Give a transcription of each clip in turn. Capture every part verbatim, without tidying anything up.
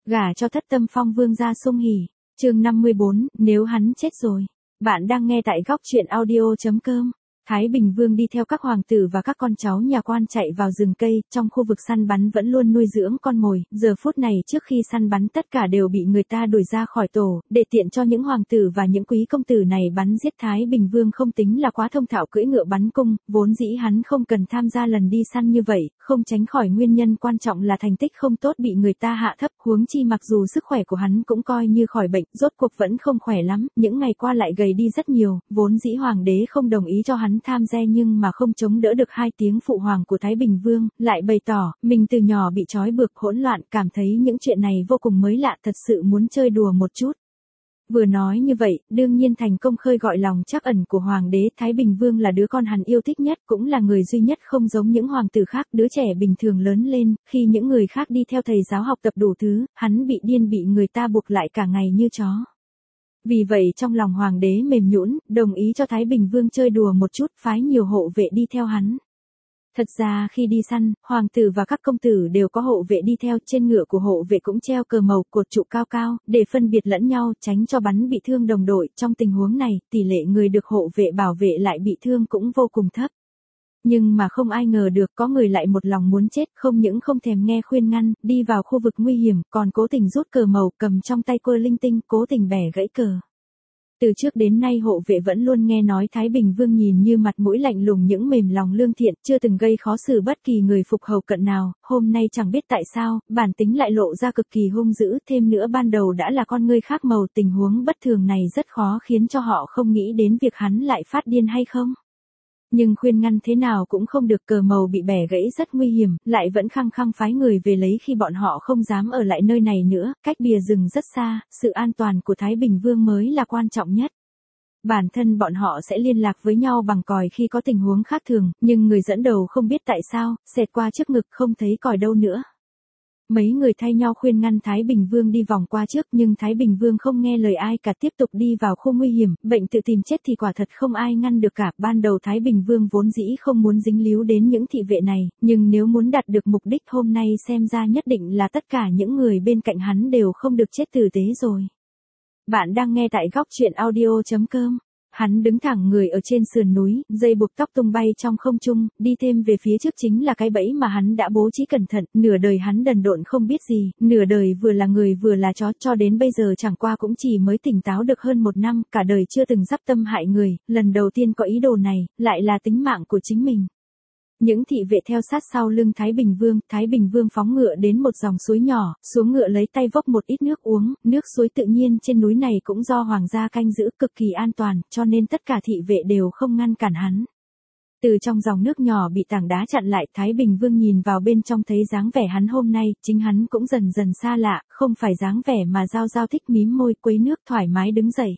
Gả cho thất tâm phong vương gia sung hỉ. Chương năm mươi bốn, nếu hắn chết rồi. Bạn đang nghe tại góc truyện audio chấm com. Thái Bình Vương đi theo các hoàng tử và các con cháu nhà quan chạy vào rừng cây, trong khu vực săn bắn vẫn luôn nuôi dưỡng con mồi, giờ phút này trước khi săn bắn tất cả đều bị người ta đuổi ra khỏi tổ, để tiện cho những hoàng tử và những quý công tử này bắn giết. Thái Bình Vương không tính là quá thông thạo cưỡi ngựa bắn cung, vốn dĩ hắn không cần tham gia lần đi săn như vậy, không tránh khỏi nguyên nhân quan trọng là thành tích không tốt bị người ta hạ thấp, huống chi mặc dù sức khỏe của hắn cũng coi như khỏi bệnh, rốt cuộc vẫn không khỏe lắm, những ngày qua lại gầy đi rất nhiều, vốn dĩ hoàng đế không đồng ý cho hắn tham gia nhưng mà không chống đỡ được hai tiếng phụ hoàng của Thái Bình Vương, lại bày tỏ, mình từ nhỏ bị trói buộc hỗn loạn, cảm thấy những chuyện này vô cùng mới lạ, thật sự muốn chơi đùa một chút. Vừa nói như vậy, đương nhiên thành công khơi gọi lòng trắc ẩn của hoàng đế. Thái Bình Vương là đứa con hắn yêu thích nhất, cũng là người duy nhất không giống những hoàng tử khác, đứa trẻ bình thường lớn lên, khi những người khác đi theo thầy giáo học tập đủ thứ, hắn bị điên, bị người ta buộc lại cả ngày như chó. Vì vậy trong lòng hoàng đế mềm nhũn, đồng ý cho Thái Bình Vương chơi đùa một chút, phái nhiều hộ vệ đi theo hắn. Thật ra khi đi săn, hoàng tử và các công tử đều có hộ vệ đi theo, trên ngựa của hộ vệ cũng treo cờ màu, cột trụ cao cao, để phân biệt lẫn nhau, tránh cho bắn bị thương đồng đội. Trong tình huống này, tỷ lệ người được hộ vệ bảo vệ lại bị thương cũng vô cùng thấp. Nhưng mà không ai ngờ được có người lại một lòng muốn chết, không những không thèm nghe khuyên ngăn, đi vào khu vực nguy hiểm, còn cố tình rút cờ màu, cầm trong tay cưa linh tinh, cố tình bẻ gãy cờ. Từ trước đến nay hộ vệ vẫn luôn nghe nói Thái Bình Vương nhìn như mặt mũi lạnh lùng những mềm lòng lương thiện, chưa từng gây khó xử bất kỳ người phục hầu cận nào, hôm nay chẳng biết tại sao, bản tính lại lộ ra cực kỳ hung dữ, thêm nữa ban đầu đã là con ngươi khác màu, tình huống bất thường này rất khó khiến cho họ không nghĩ đến việc hắn lại phát điên hay không. Nhưng khuyên ngăn thế nào cũng không được, cờ màu bị bẻ gãy rất nguy hiểm, lại vẫn khăng khăng phái người về lấy khi bọn họ không dám ở lại nơi này nữa, cách bìa rừng rất xa, sự an toàn của Thái Bình Vương mới là quan trọng nhất. Bản thân bọn họ sẽ liên lạc với nhau bằng còi khi có tình huống khác thường, nhưng người dẫn đầu không biết tại sao, xẹt qua trước ngực không thấy còi đâu nữa. Mấy người thay nhau khuyên ngăn Thái Bình Vương đi vòng qua trước, nhưng Thái Bình Vương không nghe lời ai cả, tiếp tục đi vào khu nguy hiểm, bệnh tự tìm chết thì quả thật không ai ngăn được cả. Ban đầu Thái Bình Vương vốn dĩ không muốn dính líu đến những thị vệ này, nhưng nếu muốn đạt được mục đích hôm nay xem ra nhất định là tất cả những người bên cạnh hắn đều không được chết tử tế rồi. Bạn đang nghe tại góc truyện audio chấm com. Hắn đứng thẳng người ở trên sườn núi, dây buộc tóc tung bay trong không trung, đi thêm về phía trước chính là cái bẫy mà hắn đã bố trí cẩn thận. Nửa đời hắn đần độn không biết gì, nửa đời vừa là người vừa là chó, cho đến bây giờ chẳng qua cũng chỉ mới tỉnh táo được hơn một năm, cả đời chưa từng dắp tâm hại người, lần đầu tiên có ý đồ này, lại là tính mạng của chính mình. Những thị vệ theo sát sau lưng Thái Bình Vương, Thái Bình Vương phóng ngựa đến một dòng suối nhỏ, xuống ngựa lấy tay vốc một ít nước uống, nước suối tự nhiên trên núi này cũng do hoàng gia canh giữ, cực kỳ an toàn, cho nên tất cả thị vệ đều không ngăn cản hắn. Từ trong dòng nước nhỏ bị tảng đá chặn lại, Thái Bình Vương nhìn vào bên trong thấy dáng vẻ hắn hôm nay, chính hắn cũng dần dần xa lạ, không phải dáng vẻ mà Giao Giao thích, mím môi quấy nước thoải mái đứng dậy.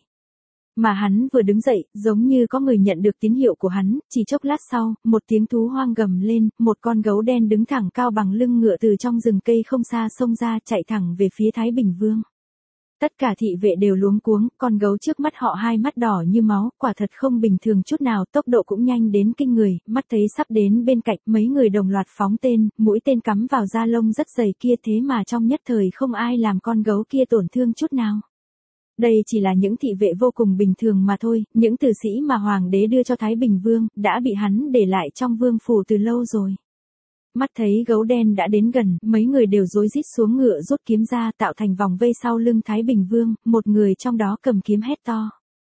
Mà hắn vừa đứng dậy, giống như có người nhận được tín hiệu của hắn, chỉ chốc lát sau, một tiếng thú hoang gầm lên, một con gấu đen đứng thẳng cao bằng lưng ngựa từ trong rừng cây không xa xông ra, chạy thẳng về phía Thái Bình Vương. Tất cả thị vệ đều luống cuống, con gấu trước mắt họ hai mắt đỏ như máu, quả thật không bình thường chút nào, tốc độ cũng nhanh đến kinh người, mắt thấy sắp đến bên cạnh, mấy người đồng loạt phóng tên, mũi tên cắm vào da lông rất dày kia, thế mà trong nhất thời không ai làm con gấu kia tổn thương chút nào. Đây chỉ là những thị vệ vô cùng bình thường mà thôi, những tử sĩ mà hoàng đế đưa cho Thái Bình Vương, đã bị hắn để lại trong vương phủ từ lâu rồi. Mắt thấy gấu đen đã đến gần, mấy người đều rối rít xuống ngựa rút kiếm ra, tạo thành vòng vây sau lưng Thái Bình Vương, một người trong đó cầm kiếm hét to.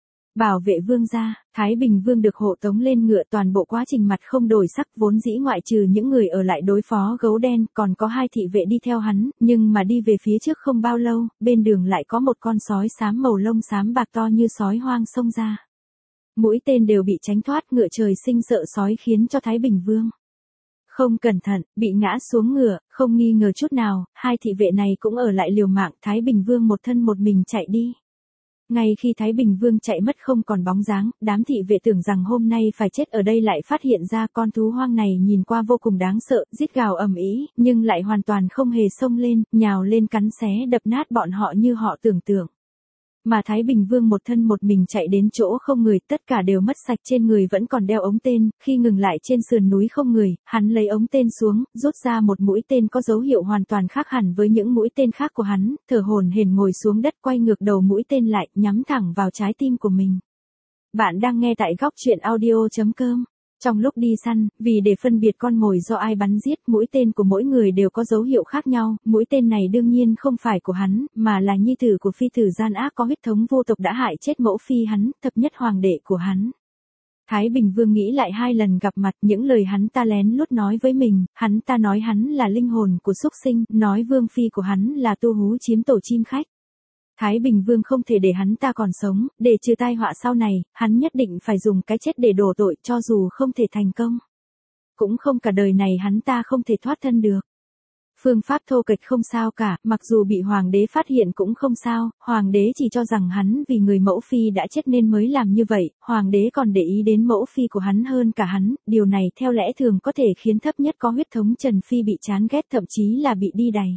Bảo vệ vương gia. Thái Bình Vương được hộ tống lên ngựa, toàn bộ quá trình mặt không đổi sắc, vốn dĩ ngoại trừ những người ở lại đối phó gấu đen, còn có hai thị vệ đi theo hắn, nhưng mà đi về phía trước không bao lâu, bên đường lại có một con sói xám màu lông xám bạc to như sói hoang xông ra. Mũi tên đều bị tránh thoát, ngựa trời sinh sợ sói khiến cho Thái Bình Vương không cẩn thận, bị ngã xuống ngựa, không nghi ngờ chút nào, hai thị vệ này cũng ở lại liều mạng, Thái Bình Vương một thân một mình chạy đi. Ngay khi Thái Bình Vương chạy mất không còn bóng dáng, đám thị vệ tưởng rằng hôm nay phải chết ở đây lại phát hiện ra con thú hoang này nhìn qua vô cùng đáng sợ, rít gào ầm ĩ, nhưng lại hoàn toàn không hề xông lên, nhào lên cắn xé đập nát bọn họ như họ tưởng tượng. mà Thái Bình Vương một thân một mình chạy đến chỗ không người, tất cả đều mất sạch, trên người vẫn còn đeo ống tên, khi ngừng lại trên sườn núi không người, hắn lấy ống tên xuống, rút ra một mũi tên có dấu hiệu hoàn toàn khác hẳn với những mũi tên khác của hắn, thở hổn hển ngồi xuống đất, quay ngược đầu mũi tên lại, nhắm thẳng vào trái tim của mình. Bạn đang nghe tại góc truyện audio chấm com. Trong lúc đi săn, vì để phân biệt con mồi do ai bắn giết, mũi tên của mỗi người đều có dấu hiệu khác nhau, mũi tên này đương nhiên không phải của hắn, mà là nhi tử của phi tử gian ác có huyết thống vô tộc đã hại chết mẫu phi hắn, thập nhất hoàng đệ của hắn. Thái Bình Vương nghĩ lại hai lần gặp mặt, những lời hắn ta lén lút nói với mình, hắn ta nói hắn là linh hồn của súc sinh, nói vương phi của hắn là tu hú chiếm tổ chim khách. Thái Bình Vương không thể để hắn ta còn sống, để trừ tai họa sau này, hắn nhất định phải dùng cái chết để đổ tội, cho dù không thể thành công. Cũng không cả đời này hắn ta không thể thoát thân được. Phương pháp thô kệch không sao cả, mặc dù bị hoàng đế phát hiện cũng không sao, hoàng đế chỉ cho rằng hắn vì người mẫu phi đã chết nên mới làm như vậy, hoàng đế còn để ý đến mẫu phi của hắn hơn cả hắn, điều này theo lẽ thường có thể khiến thấp nhất có huyết thống Trần Phi bị chán ghét, thậm chí là bị đi đày.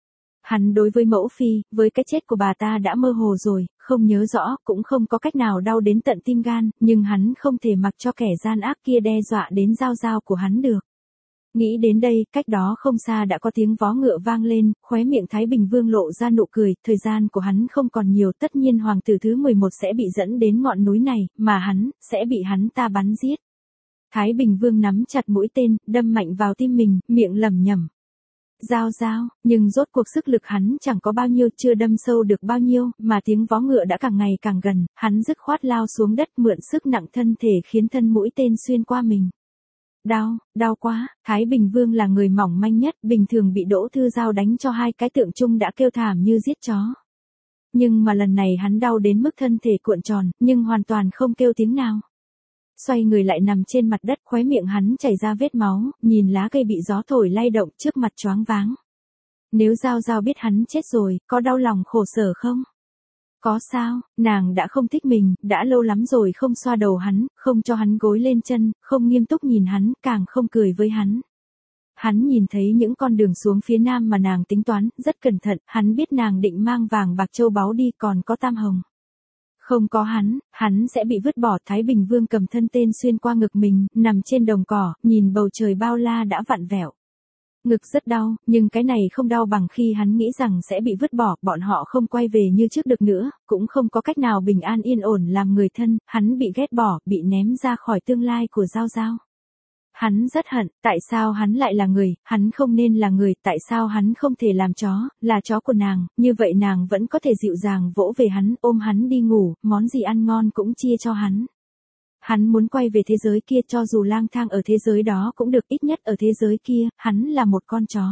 Hắn đối với mẫu phi, với cái chết của bà ta đã mơ hồ rồi, không nhớ rõ, cũng không có cách nào đau đến tận tim gan, nhưng hắn không thể mặc cho kẻ gian ác kia đe dọa đến giao giao của hắn được. Nghĩ đến đây, cách đó không xa đã có tiếng vó ngựa vang lên, khóe miệng Thái Bình Vương lộ ra nụ cười, thời gian của hắn không còn nhiều, tất nhiên hoàng tử thứ mười một sẽ bị dẫn đến ngọn núi này, mà hắn, sẽ bị hắn ta bắn giết. Thái Bình Vương nắm chặt mũi tên, đâm mạnh vào tim mình, miệng lẩm nhẩm. Giao giao, nhưng rốt cuộc sức lực hắn chẳng có bao nhiêu, chưa đâm sâu được bao nhiêu, mà tiếng vó ngựa đã càng ngày càng gần, hắn dứt khoát lao xuống đất mượn sức nặng thân thể khiến thân mũi tên xuyên qua mình. Đau, đau quá, Thái Bình Vương là người mỏng manh nhất, bình thường bị Đỗ Thư Giao đánh cho hai cái tượng chung đã kêu thảm như giết chó. Nhưng mà lần này hắn đau đến mức thân thể cuộn tròn, nhưng hoàn toàn không kêu tiếng nào. Xoay người lại nằm trên mặt đất, khóe miệng hắn chảy ra vết máu, nhìn lá cây bị gió thổi lay động, trước mặt choáng váng. Nếu Giao Giao biết hắn chết rồi, có đau lòng khổ sở không? Có sao, nàng đã không thích mình, đã lâu lắm rồi không xoa đầu hắn, không cho hắn gối lên chân, không nghiêm túc nhìn hắn, càng không cười với hắn. Hắn nhìn thấy những con đường xuống phía nam mà nàng tính toán, rất cẩn thận, hắn biết nàng định mang vàng bạc châu báu đi, còn có tam hồng. Không có hắn, hắn sẽ bị vứt bỏ. Thái Bình Vương cầm thân tên xuyên qua ngực mình, nằm trên đồng cỏ, nhìn bầu trời bao la đã vặn vẹo. Ngực rất đau, nhưng cái này không đau bằng khi hắn nghĩ rằng sẽ bị vứt bỏ, bọn họ không quay về như trước được nữa, cũng không có cách nào bình an yên ổn làm người thân, hắn bị ghét bỏ, bị ném ra khỏi tương lai của Giao Giao. Hắn rất hận, tại sao hắn lại là người, hắn không nên là người, tại sao hắn không thể làm chó, là chó của nàng, như vậy nàng vẫn có thể dịu dàng vỗ về hắn, ôm hắn đi ngủ, món gì ăn ngon cũng chia cho hắn. Hắn muốn quay về thế giới kia, cho dù lang thang ở thế giới đó cũng được, ít nhất ở thế giới kia, hắn là một con chó.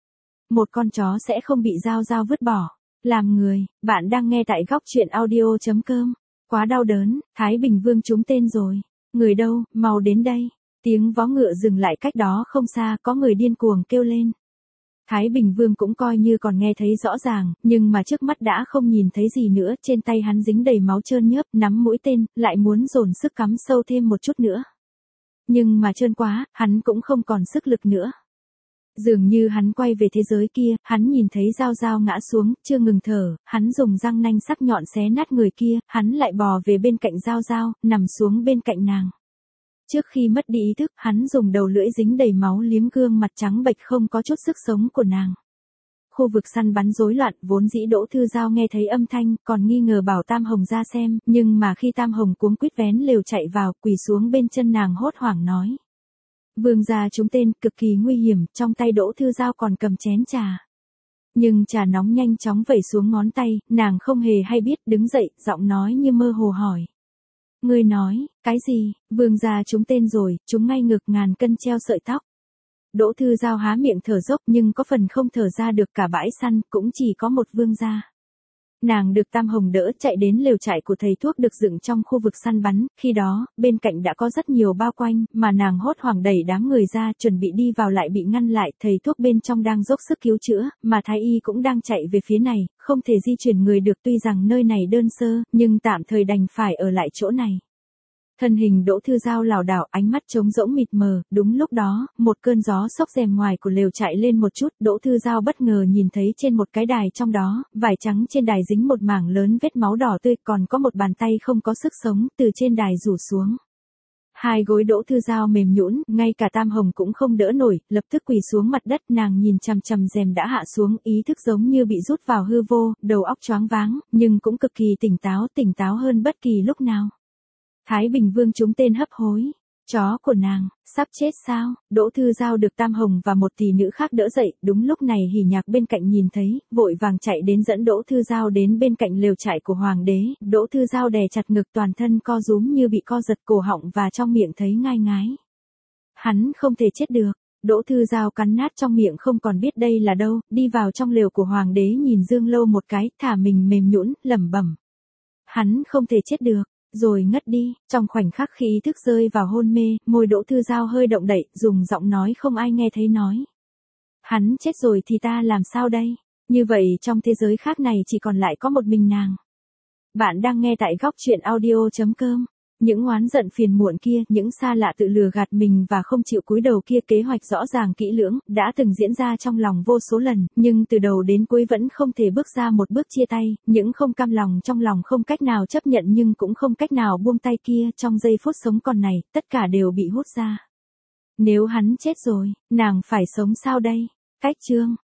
Một con chó sẽ không bị Giao Giao vứt bỏ. Làm người, bạn đang nghe tại góc truyện audio chấm com. Quá đau đớn, Thái Bình Vương trúng tên rồi. Người đâu, mau đến đây. Tiếng vó ngựa dừng lại cách đó không xa, có người điên cuồng kêu lên. Thái Bình Vương cũng coi như còn nghe thấy rõ ràng, nhưng mà trước mắt đã không nhìn thấy gì nữa, trên tay hắn dính đầy máu trơn nhớp, nắm mũi tên, lại muốn dồn sức cắm sâu thêm một chút nữa. Nhưng mà trơn quá, hắn cũng không còn sức lực nữa. Dường như hắn quay về thế giới kia, hắn nhìn thấy Giao Giao ngã xuống, chưa ngừng thở, hắn dùng răng nanh sắc nhọn xé nát người kia, hắn lại bò về bên cạnh Giao Giao, nằm xuống bên cạnh nàng. Trước khi mất đi ý thức, hắn dùng đầu lưỡi dính đầy máu liếm gương mặt trắng bệch không có chút sức sống của nàng. Khu vực săn bắn rối loạn, vốn dĩ Đỗ Thư Giao nghe thấy âm thanh, còn nghi ngờ bảo Tam Hồng ra xem, nhưng mà khi Tam Hồng cuống quýt vén lều chạy vào, quỳ xuống bên chân nàng hốt hoảng nói. Vương gia trúng tên, cực kỳ nguy hiểm, trong tay Đỗ Thư Giao còn cầm chén trà. Nhưng trà nóng nhanh chóng vẩy xuống ngón tay, nàng không hề hay biết, đứng dậy, giọng nói như mơ hồ hỏi. Ngươi nói, cái gì, vương gia trúng tên rồi, trúng ngay ngực, ngàn cân treo sợi tóc. Đỗ Thư Giao há miệng thở dốc nhưng có phần không thở ra được, cả bãi săn, cũng chỉ có một vương gia. Nàng được Tam Hồng đỡ chạy đến lều trại của thầy thuốc được dựng trong khu vực săn bắn, khi đó, bên cạnh đã có rất nhiều bao quanh, mà nàng hốt hoảng đẩy đám người ra, chuẩn bị đi vào lại bị ngăn lại, thầy thuốc bên trong đang dốc sức cứu chữa, mà thái y cũng đang chạy về phía này, không thể di chuyển người được, tuy rằng nơi này đơn sơ, nhưng tạm thời đành phải ở lại chỗ này. Thân hình Đỗ Thư Giao lảo đảo, ánh mắt trống rỗng mịt mờ, đúng lúc đó, một cơn gió xốc rèm ngoài của lều chạy lên một chút, Đỗ Thư Giao bất ngờ nhìn thấy trên một cái đài trong đó, vải trắng trên đài dính một mảng lớn vết máu đỏ tươi, còn có một bàn tay không có sức sống, từ trên đài rủ xuống. Hai gối Đỗ Thư Giao mềm nhũn, ngay cả Tam Hồng cũng không đỡ nổi, lập tức quỳ xuống mặt đất, nàng nhìn chằm chằm rèm đã hạ xuống, ý thức giống như bị rút vào hư vô, đầu óc choáng váng, nhưng cũng cực kỳ tỉnh táo, tỉnh táo hơn bất kỳ lúc nào. Thái Bình Vương trúng tên hấp hối. Chó của nàng, sắp chết sao? Đỗ Thư Giao được Tam Hồng và một tỷ nữ khác đỡ dậy, đúng lúc này Hỉ Nhạc bên cạnh nhìn thấy, vội vàng chạy đến dẫn Đỗ Thư Giao đến bên cạnh lều trại của hoàng đế, Đỗ Thư Giao đè chặt ngực, toàn thân co rúm như bị co giật, cổ họng và trong miệng thấy ngai ngái. Hắn không thể chết được. Đỗ Thư Giao cắn nát trong miệng, không còn biết đây là đâu, đi vào trong lều của hoàng đế, nhìn Dương Lâu một cái, thả mình mềm nhũn, lẩm bẩm. Hắn không thể chết được. Rồi ngất đi, trong khoảnh khắc khí thức rơi vào hôn mê, môi Đỗ Thư Giao hơi động đậy, dùng giọng nói không ai nghe thấy nói. Hắn chết rồi thì ta làm sao đây? Như vậy trong thế giới khác này chỉ còn lại có một mình nàng. Bạn đang nghe tại góc truyện audio chấm com. Những oán giận phiền muộn kia, những xa lạ tự lừa gạt mình và không chịu cúi đầu kia, kế hoạch rõ ràng kỹ lưỡng, đã từng diễn ra trong lòng vô số lần, nhưng từ đầu đến cuối vẫn không thể bước ra một bước chia tay, những không cam lòng trong lòng không cách nào chấp nhận nhưng cũng không cách nào buông tay kia, trong giây phút sống còn này, tất cả đều bị hút ra. Nếu hắn chết rồi, nàng phải sống sao đây? Cách chương